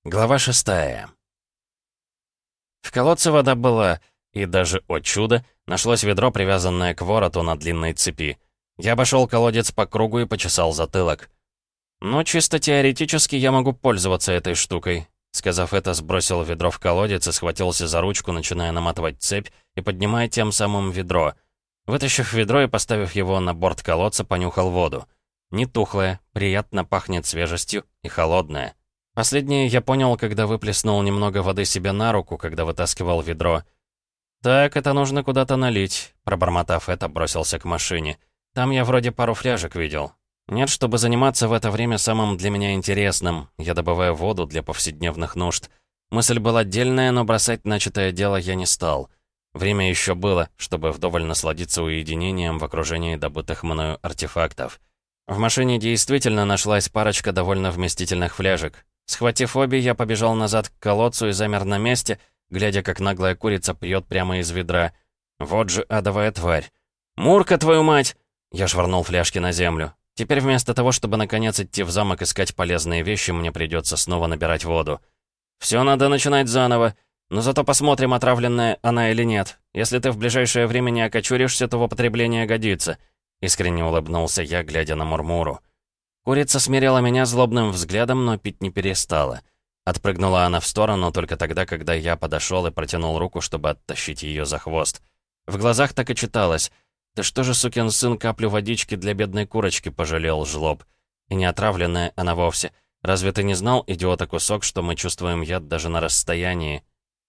Глава 6. В колодце вода была, и даже, о чудо, нашлось ведро, привязанное к вороту на длинной цепи. Я обошел колодец по кругу и почесал затылок. «Ну, чисто теоретически я могу пользоваться этой штукой», — сказав это, сбросил ведро в колодец и схватился за ручку, начиная наматывать цепь и поднимая тем самым ведро. Вытащив ведро и поставив его на борт колодца, понюхал воду. Не тухлая, приятно пахнет свежестью и холодная. Последнее я понял, когда выплеснул немного воды себе на руку, когда вытаскивал ведро. «Так, это нужно куда-то налить», — пробормотав это, бросился к машине. «Там я вроде пару фляжек видел». Нет, чтобы заниматься в это время самым для меня интересным. Я добываю воду для повседневных нужд. Мысль была отдельная, но бросать начатое дело я не стал. Время еще было, чтобы вдоволь насладиться уединением в окружении добытых мною артефактов. В машине действительно нашлась парочка довольно вместительных фляжек. Схватив обе, я побежал назад к колодцу и замер на месте, глядя, как наглая курица пьет прямо из ведра. Вот же адовая тварь. «Мурка, твою мать!» Я швырнул фляжки на землю. Теперь вместо того, чтобы наконец идти в замок искать полезные вещи, мне придется снова набирать воду. Все надо начинать заново. Но зато посмотрим, отравленная она или нет. Если ты в ближайшее время не окочуришься, то в употребление годится. Искренне улыбнулся я, глядя на Мурмуру. Курица смирила меня злобным взглядом, но пить не перестала. Отпрыгнула она в сторону только тогда, когда я подошел и протянул руку, чтобы оттащить ее за хвост. В глазах так и читалось: «Ты что же, сукин сын, каплю водички для бедной курочки пожалел, жлоб?» И не отравленная она вовсе. Разве ты не знал, идиота кусок, что мы чувствуем яд даже на расстоянии?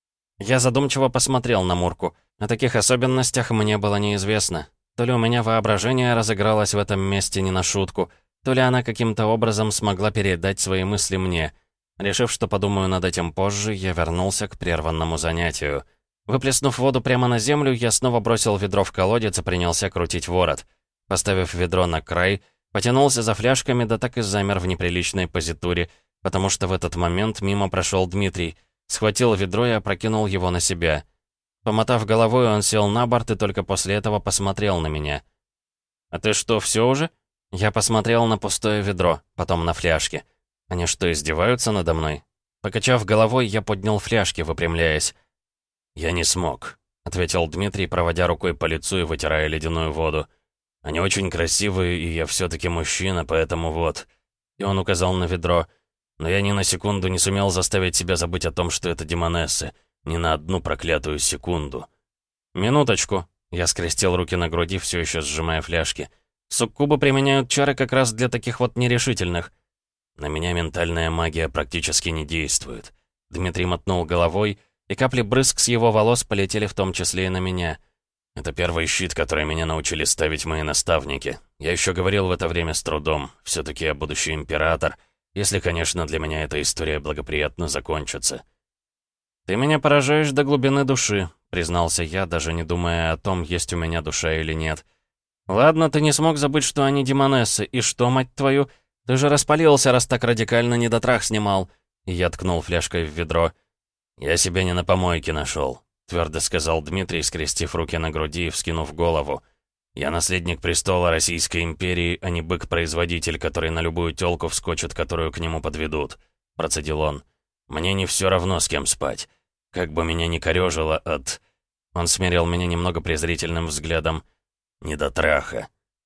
Я задумчиво посмотрел на Мурку. О таких особенностях мне было неизвестно. То ли у меня воображение разыгралось в этом месте не на шутку, то ли она каким-то образом смогла передать свои мысли мне. Решив, что подумаю над этим позже, я вернулся к прерванному занятию. Выплеснув воду прямо на землю, я снова бросил ведро в колодец и принялся крутить ворот. Поставив ведро на край, потянулся за фляжками, да так и замер в неприличной позитуре, потому что в этот момент мимо прошел Дмитрий, схватил ведро и опрокинул его на себя. Помотав головой, он сел на борт и только после этого посмотрел на меня. «А ты что, все уже?» Я посмотрел на пустое ведро, потом на фляжки. Они что, издеваются надо мной? Покачав головой, я поднял фляжки, выпрямляясь. «Я не смог», — ответил Дмитрий, проводя рукой по лицу и вытирая ледяную воду. «Они очень красивые, и я все-таки мужчина, поэтому вот». И он указал на ведро. Но я ни на секунду не сумел заставить себя забыть о том, что это демонессы. Ни на одну проклятую секунду. «Минуточку». Я скрестил руки на груди, все еще сжимая фляжки. «Суккубы применяют чары как раз для таких вот нерешительных». «На меня ментальная магия практически не действует». Дмитрий мотнул головой, и капли брызг с его волос полетели в том числе и на меня. «Это первый щит, который меня научили ставить мои наставники. Я еще говорил в это время с трудом. Все-таки я будущий император. Если, конечно, для меня эта история благоприятно закончится». «Ты меня поражаешь до глубины души», — признался я, даже не думая о том, есть у меня душа или нет. «Ладно, ты не смог забыть, что они демонессы. И что, мать твою? Ты же распалился, раз так радикально недотрах снимал». И я ткнул фляжкой в ведро. «Я себя не на помойке нашел», — твердо сказал Дмитрий, скрестив руки на груди и вскинув голову. «Я наследник престола Российской империи, а не бык-производитель, который на любую тёлку вскочит, которую к нему подведут», — процедил он. «Мне не все равно, с кем спать. Как бы меня ни корёжило от...» Он смерил меня немного презрительным взглядом. «Недотраха».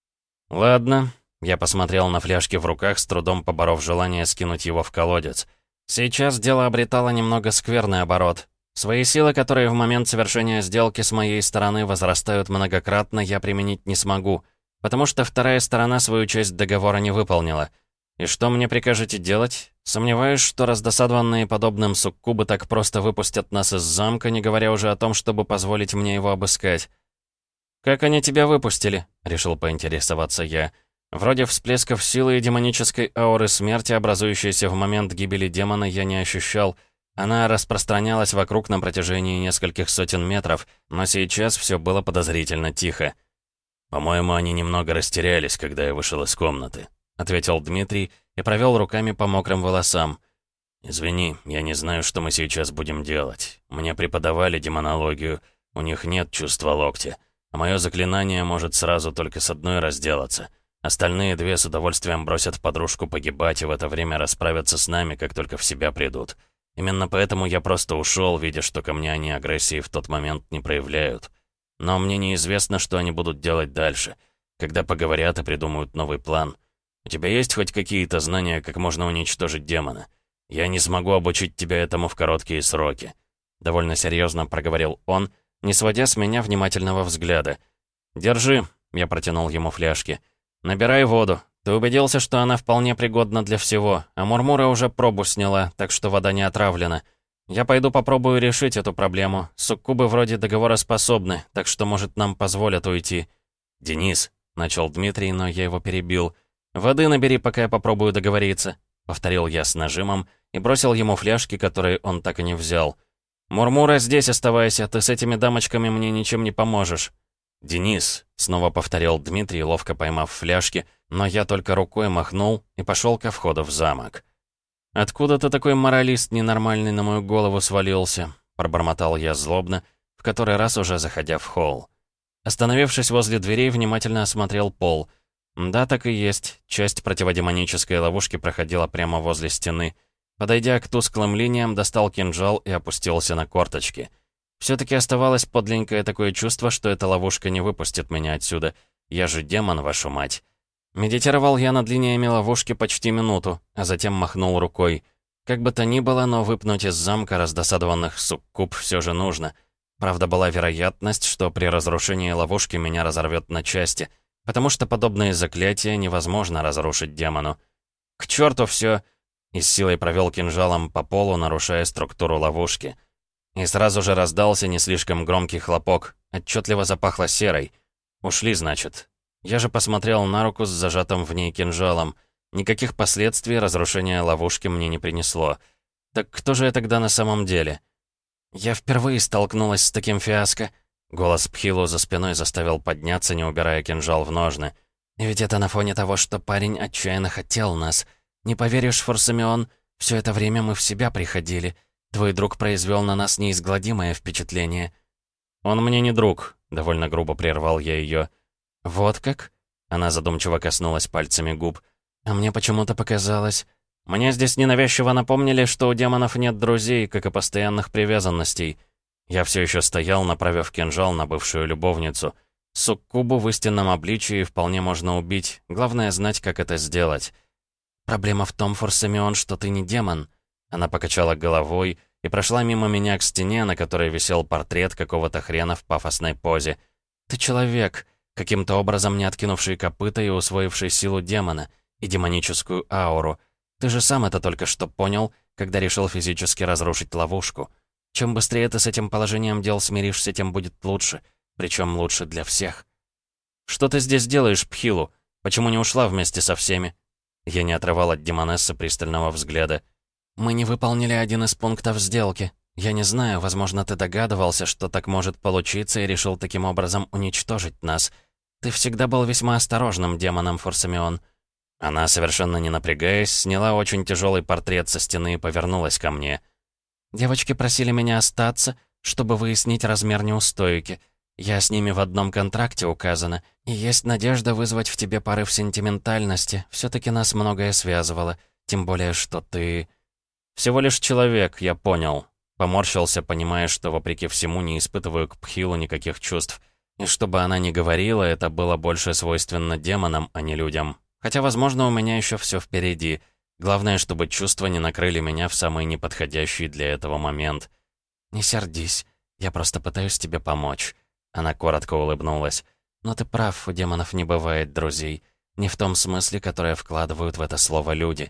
«Ладно». Я посмотрел на фляжки в руках, с трудом поборов желание скинуть его в колодец. Сейчас дело обретало немного скверный оборот. Свои силы, которые в момент совершения сделки с моей стороны возрастают многократно, я применить не смогу, потому что вторая сторона свою часть договора не выполнила. И что мне прикажете делать? Сомневаюсь, что раздосадованные подобным суккубы так просто выпустят нас из замка, не говоря уже о том, чтобы позволить мне его обыскать. «Как они тебя выпустили?» — решил поинтересоваться я. Вроде всплесков силы и демонической ауры смерти, образующейся в момент гибели демона, я не ощущал. Она распространялась вокруг на протяжении нескольких сотен метров, но сейчас все было подозрительно тихо. «По-моему, они немного растерялись, когда я вышел из комнаты», — ответил Дмитрий и провел руками по мокрым волосам. «Извини, я не знаю, что мы сейчас будем делать. Мне преподавали демонологию, у них нет чувства локтя, а мое заклинание может сразу только с одной разделаться. Остальные две с удовольствием бросят подружку погибать и в это время расправятся с нами, как только в себя придут. Именно поэтому я просто ушел, видя, что ко мне они агрессии в тот момент не проявляют. Но мне неизвестно, что они будут делать дальше, когда поговорят и придумают новый план. У тебя есть хоть какие-то знания, как можно уничтожить демона? Я не смогу обучить тебя этому в короткие сроки». Довольно серьезно проговорил он, не сводя с меня внимательного взгляда. «Держи», — я протянул ему фляжки. «Набирай воду. Ты убедился, что она вполне пригодна для всего, а Мурмура уже пробу сняла, так что вода не отравлена. Я пойду попробую решить эту проблему. Суккубы вроде договороспособны, так что, может, нам позволят уйти». «Денис», — начал Дмитрий, но я его перебил. «Воды набери, пока я попробую договориться», — повторил я с нажимом и бросил ему фляжки, которые он так и не взял. «Мурмура, здесь оставайся, ты с этими дамочками мне ничем не поможешь». «Денис», — снова повторил Дмитрий, ловко поймав фляжки, но я только рукой махнул и пошел ко входу в замок. «Откуда ты такой моралист ненормальный на мою голову свалился?» — пробормотал я злобно, в который раз уже заходя в холл. Остановившись возле дверей, внимательно осмотрел пол. Да, так и есть, часть противодемонической ловушки проходила прямо возле стены. Подойдя к тусклым линиям, достал кинжал и опустился на корточки. Все-таки оставалось подленькое такое чувство, что эта ловушка не выпустит меня отсюда. Я же демон, вашу мать. Медитировал я над линиями ловушки почти минуту, а затем махнул рукой. Как бы то ни было, но выпнуть из замка раздосадованных суккуб все же нужно. Правда, была вероятность, что при разрушении ловушки меня разорвет на части, потому что подобные заклятия невозможно разрушить демону. К черту все! И с силой провел кинжалом по полу, нарушая структуру ловушки. И сразу же раздался не слишком громкий хлопок. Отчетливо запахло серой. Ушли, значит. Я же посмотрел на руку с зажатым в ней кинжалом. Никаких последствий разрушение ловушки мне не принесло. Так кто же я тогда на самом деле? Я впервые столкнулась с таким фиаско. Голос Пхилу за спиной заставил подняться, не убирая кинжал в ножны. И ведь это на фоне того, что парень отчаянно хотел нас. Не поверишь, Форсамион, все это время мы в себя приходили. Твой друг произвел на нас неизгладимое впечатление». «Он мне не друг», — довольно грубо прервал я ее. «Вот как?» — она задумчиво коснулась пальцами губ. «А мне почему-то показалось...» «Мне здесь ненавязчиво напомнили, что у демонов нет друзей, как и постоянных привязанностей». Я все еще стоял, направив кинжал на бывшую любовницу. Суккубу в истинном обличии вполне можно убить, главное знать, как это сделать. «Проблема в том, Форсамион, что ты не демон». Она покачала головой и прошла мимо меня к стене, на которой висел портрет какого-то хрена в пафосной позе. «Ты человек, каким-то образом не откинувший копыта и усвоивший силу демона и демоническую ауру. Ты же сам это только что понял, когда решил физически разрушить ловушку. Чем быстрее ты с этим положением дел смиришься, тем будет лучше, причем лучше для всех». «Что ты здесь делаешь, Пхилу? Почему не ушла вместе со всеми?» Я не отрывал от демонессы пристального взгляда. «Мы не выполнили один из пунктов сделки. Я не знаю, возможно, ты догадывался, что так может получиться, и решил таким образом уничтожить нас. Ты всегда был весьма осторожным демоном, Форсамион». Она, совершенно не напрягаясь, сняла очень тяжелый портрет со стены и повернулась ко мне. «Девочки просили меня остаться, чтобы выяснить размер неустойки. Я с ними в одном контракте указана, и есть надежда вызвать в тебе порыв сентиментальности. Все-таки нас многое связывало, тем более, что ты...» «Всего лишь человек, я понял». Поморщился, понимая, что, вопреки всему, не испытываю к Пхилу никаких чувств. И чтобы она не говорила, это было больше свойственно демонам, а не людям. Хотя, возможно, у меня еще все впереди. Главное, чтобы чувства не накрыли меня в самый неподходящий для этого момент. «Не сердись, я просто пытаюсь тебе помочь». Она коротко улыбнулась. «Но ты прав, у демонов не бывает друзей. Не в том смысле, которое вкладывают в это слово люди».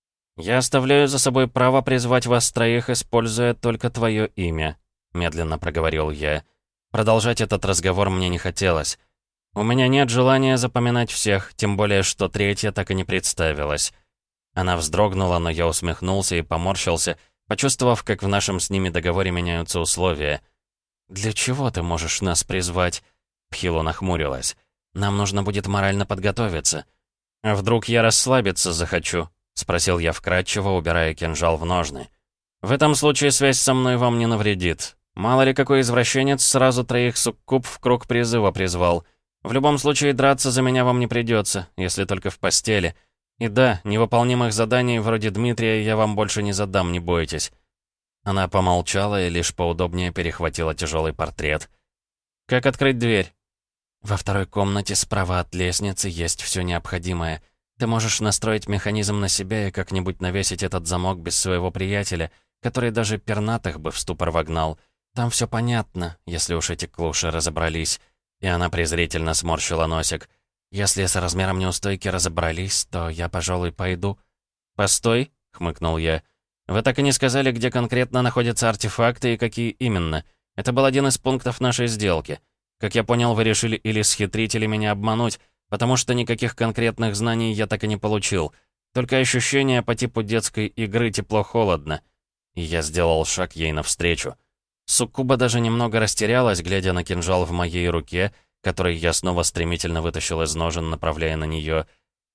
«Я оставляю за собой право призвать вас троих, используя только твое имя», — медленно проговорил я. Продолжать этот разговор мне не хотелось. У меня нет желания запоминать всех, тем более, что третья так и не представилась. Она вздрогнула, но я усмехнулся и поморщился, почувствовав, как в нашем с ними договоре меняются условия. «Для чего ты можешь нас призвать?» Пхилу нахмурилась. «Нам нужно будет морально подготовиться». «А вдруг я расслабиться захочу?» — спросил я вкратчиво, убирая кинжал в ножны. «В этом случае связь со мной вам не навредит. Мало ли какой извращенец сразу троих суккуб в круг призыва призвал. В любом случае драться за меня вам не придется, если только в постели. И да, невыполнимых заданий вроде Дмитрия я вам больше не задам, не бойтесь». Она помолчала и лишь поудобнее перехватила тяжелый портрет. «Как открыть дверь?» «Во второй комнате справа от лестницы есть все необходимое. Ты можешь настроить механизм на себя и как-нибудь навесить этот замок без своего приятеля, который даже пернатых бы в ступор вогнал. Там все понятно, если уж эти клуши разобрались». И она презрительно сморщила носик. «Если с размером неустойки разобрались, то я, пожалуй, пойду». «Постой», — хмыкнул я. «Вы так и не сказали, где конкретно находятся артефакты и какие именно. Это был один из пунктов нашей сделки. Как я понял, вы решили или схитрить, или меня обмануть, потому что никаких конкретных знаний я так и не получил. Только ощущение по типу детской игры тепло-холодно». И я сделал шаг ей навстречу. Суккуба даже немного растерялась, глядя на кинжал в моей руке, который я снова стремительно вытащил из ножен, направляя на нее.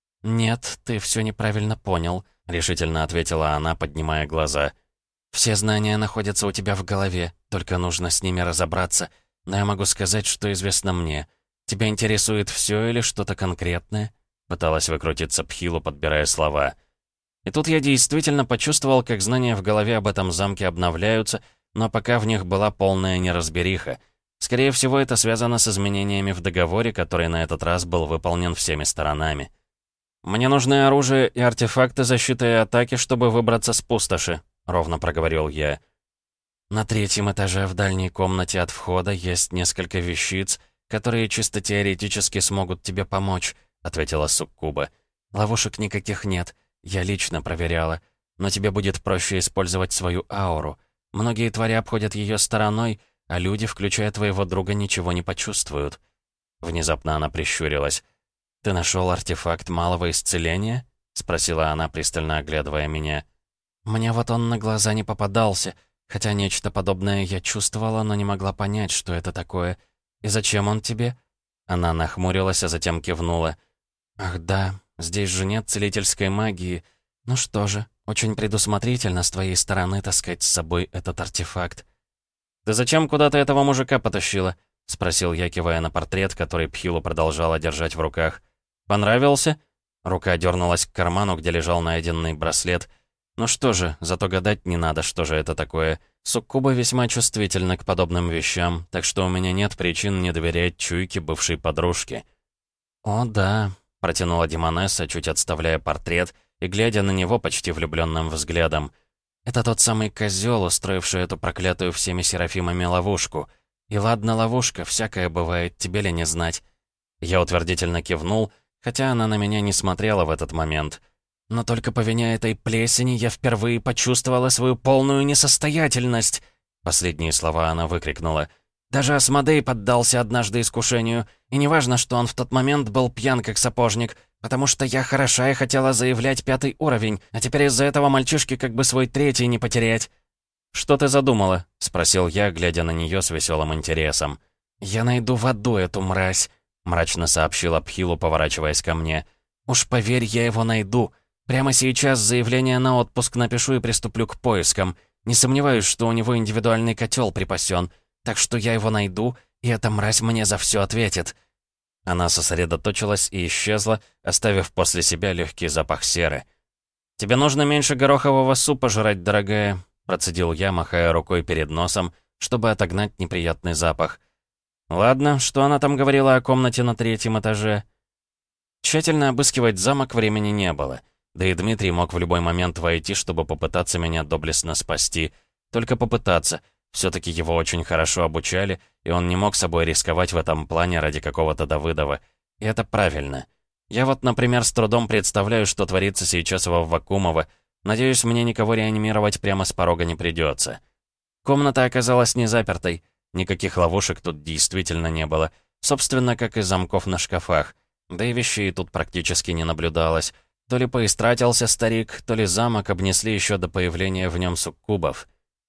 «Нет, ты все неправильно понял», — решительно ответила она, поднимая глаза. «Все знания находятся у тебя в голове, только нужно с ними разобраться. Но я могу сказать, что известно мне. Тебя интересует все или что-то конкретное?» Пыталась выкрутиться Пхилу, подбирая слова. И тут я действительно почувствовал, как знания в голове об этом замке обновляются, но пока в них была полная неразбериха. Скорее всего, это связано с изменениями в договоре, который на этот раз был выполнен всеми сторонами. «Мне нужны оружие и артефакты защиты и атаки, чтобы выбраться с пустоши», — ровно проговорил я. «На третьем этаже в дальней комнате от входа есть несколько вещиц, которые чисто теоретически смогут тебе помочь», — ответила Суккуба. «Ловушек никаких нет, я лично проверяла, но тебе будет проще использовать свою ауру. Многие твари обходят ее стороной, а люди, включая твоего друга, ничего не почувствуют». Внезапно она прищурилась. «Ты нашел артефакт малого исцеления?» — спросила она, пристально оглядывая меня. «Мне вот он на глаза не попадался, хотя нечто подобное я чувствовала, но не могла понять, что это такое. И зачем он тебе?» Она нахмурилась, а затем кивнула. «Ах да, здесь же нет целительской магии. Ну что же, очень предусмотрительно с твоей стороны таскать с собой этот артефакт». «Ты зачем куда-то этого мужика потащила?» — спросил я, кивая на портрет, который Пхилу продолжала держать в руках. «Понравился?» Рука дернулась к карману, где лежал найденный браслет. «Ну что же, зато гадать не надо, что же это такое. Суккуба весьма чувствительна к подобным вещам, так что у меня нет причин не доверять чуйке бывшей подружки». «О, да», — протянула Демонесса, чуть отставляя портрет и глядя на него почти влюбленным взглядом. «Это тот самый козел, устроивший эту проклятую всеми серафимами ловушку. И ладно, ловушка, всякое бывает, тебе ли не знать». Я утвердительно кивнул, хотя она на меня не смотрела в этот момент. «Но только по вине этой плесени я впервые почувствовала свою полную несостоятельность!» Последние слова она выкрикнула. «Даже Асмодей поддался однажды искушению, и неважно, что он в тот момент был пьян как сапожник, потому что я хороша и хотела заявлять 5-й уровень, а теперь из-за этого мальчишки как бы свой 3-й не потерять». «Что ты задумала?» — спросил я, глядя на нее с веселым интересом. «Я найду в аду эту мразь», — мрачно сообщила Пхилу, поворачиваясь ко мне. «Уж поверь, я его найду. Прямо сейчас заявление на отпуск напишу и приступлю к поискам. Не сомневаюсь, что у него индивидуальный котел припасен. Так что я его найду, и эта мразь мне за все ответит». Она сосредоточилась и исчезла, оставив после себя легкий запах серы. «Тебе нужно меньше горохового супа жрать, дорогая», — процедил я, махая рукой перед носом, чтобы отогнать неприятный запах. «Ладно, что она там говорила о комнате на 3-м этаже?» Тщательно обыскивать замок времени не было. Да и Дмитрий мог в любой момент войти, чтобы попытаться меня доблестно спасти. Только попытаться. Все-таки его очень хорошо обучали, и он не мог собой рисковать в этом плане ради какого-то Давыдова. И это правильно. Я вот, например, с трудом представляю, что творится сейчас во Вакумово. Надеюсь, мне никого реанимировать прямо с порога не придется. Комната оказалась не запертой. Никаких ловушек тут действительно не было. Собственно, как и замков на шкафах. Да и вещей тут практически не наблюдалось. То ли поистратился старик, то ли замок обнесли еще до появления в нем суккубов.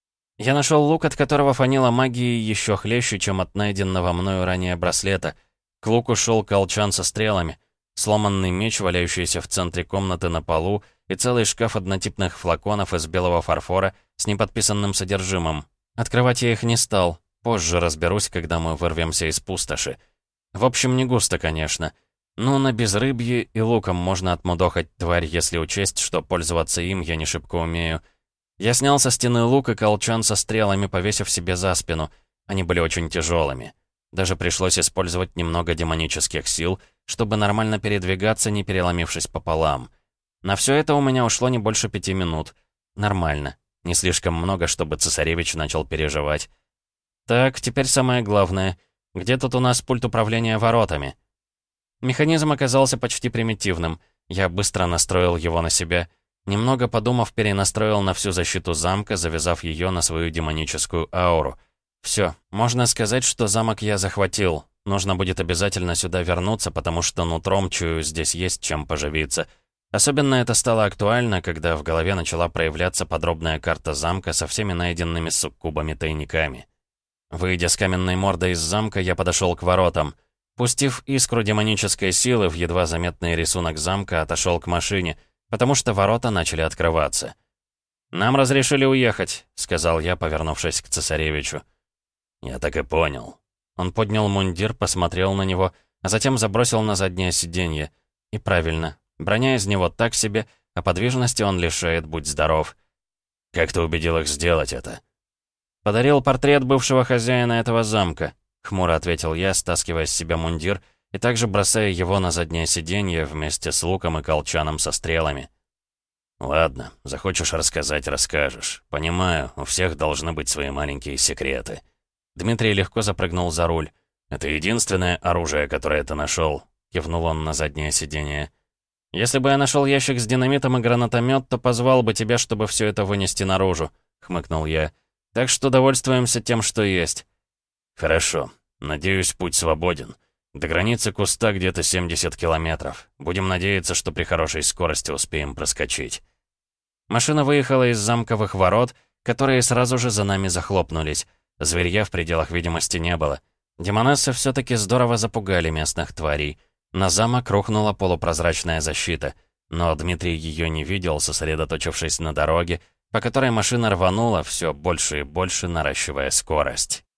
Я нашел лук, от которого фанило магией еще хлеще, чем от найденного мною ранее браслета. К луку шел колчан со стрелами, сломанный меч, валяющийся в центре комнаты на полу, и целый шкаф однотипных флаконов из белого фарфора с неподписанным содержимым. Открывать я их не стал. Позже разберусь, когда мы вырвемся из пустоши. В общем, не густо, конечно. Но на безрыбье и луком можно отмудохать тварь, если учесть, что пользоваться им я не шибко умею. Я снял со стены лук и колчан со стрелами, повесив себе за спину. Они были очень тяжелыми. Даже пришлось использовать немного демонических сил, чтобы нормально передвигаться, не переломившись пополам. На все это у меня ушло не больше 5 минут. Нормально. Не слишком много, чтобы цесаревич начал переживать. Так, теперь самое главное. Где тут у нас пульт управления воротами? Механизм оказался почти примитивным. Я быстро настроил его на себя. Немного подумав, перенастроил на всю защиту замка, завязав ее на свою демоническую ауру. Все, можно сказать, что замок я захватил. Нужно будет обязательно сюда вернуться, потому что нутром чую, здесь есть чем поживиться. Особенно это стало актуально, когда в голове начала проявляться подробная карта замка со всеми найденными суккубами-тайниками. Выйдя с каменной мордой из замка, я подошел к воротам. Пустив искру демонической силы в едва заметный рисунок замка, отошел к машине, потому что ворота начали открываться. «Нам разрешили уехать», — сказал я, повернувшись к цесаревичу. «Я так и понял». Он поднял мундир, посмотрел на него, а затем забросил на заднее сиденье. И правильно, броня из него так себе, а подвижности он лишает, будь здоров. «Как ты убедил их сделать это?» «Подарил портрет бывшего хозяина этого замка», — хмуро ответил я, стаскивая с себя мундир и также бросая его на заднее сиденье вместе с луком и колчаном со стрелами. «Ладно, захочешь рассказать — расскажешь. Понимаю, у всех должны быть свои маленькие секреты». Дмитрий легко запрыгнул за руль. «Это единственное оружие, которое ты нашел», — кивнул он на заднее сиденье. «Если бы я нашел ящик с динамитом и гранатомет, то позвал бы тебя, чтобы все это вынести наружу», — хмыкнул я. «Так что довольствуемся тем, что есть». «Хорошо. Надеюсь, путь свободен. До границы куста где-то 70 километров. Будем надеяться, что при хорошей скорости успеем проскочить». Машина выехала из замковых ворот, которые сразу же за нами захлопнулись. Зверья в пределах видимости не было. Демонессы все-таки здорово запугали местных тварей. На замок рухнула полупрозрачная защита, но Дмитрий ее не видел, сосредоточившись на дороге, по которой машина рванула, все больше и больше наращивая скорость.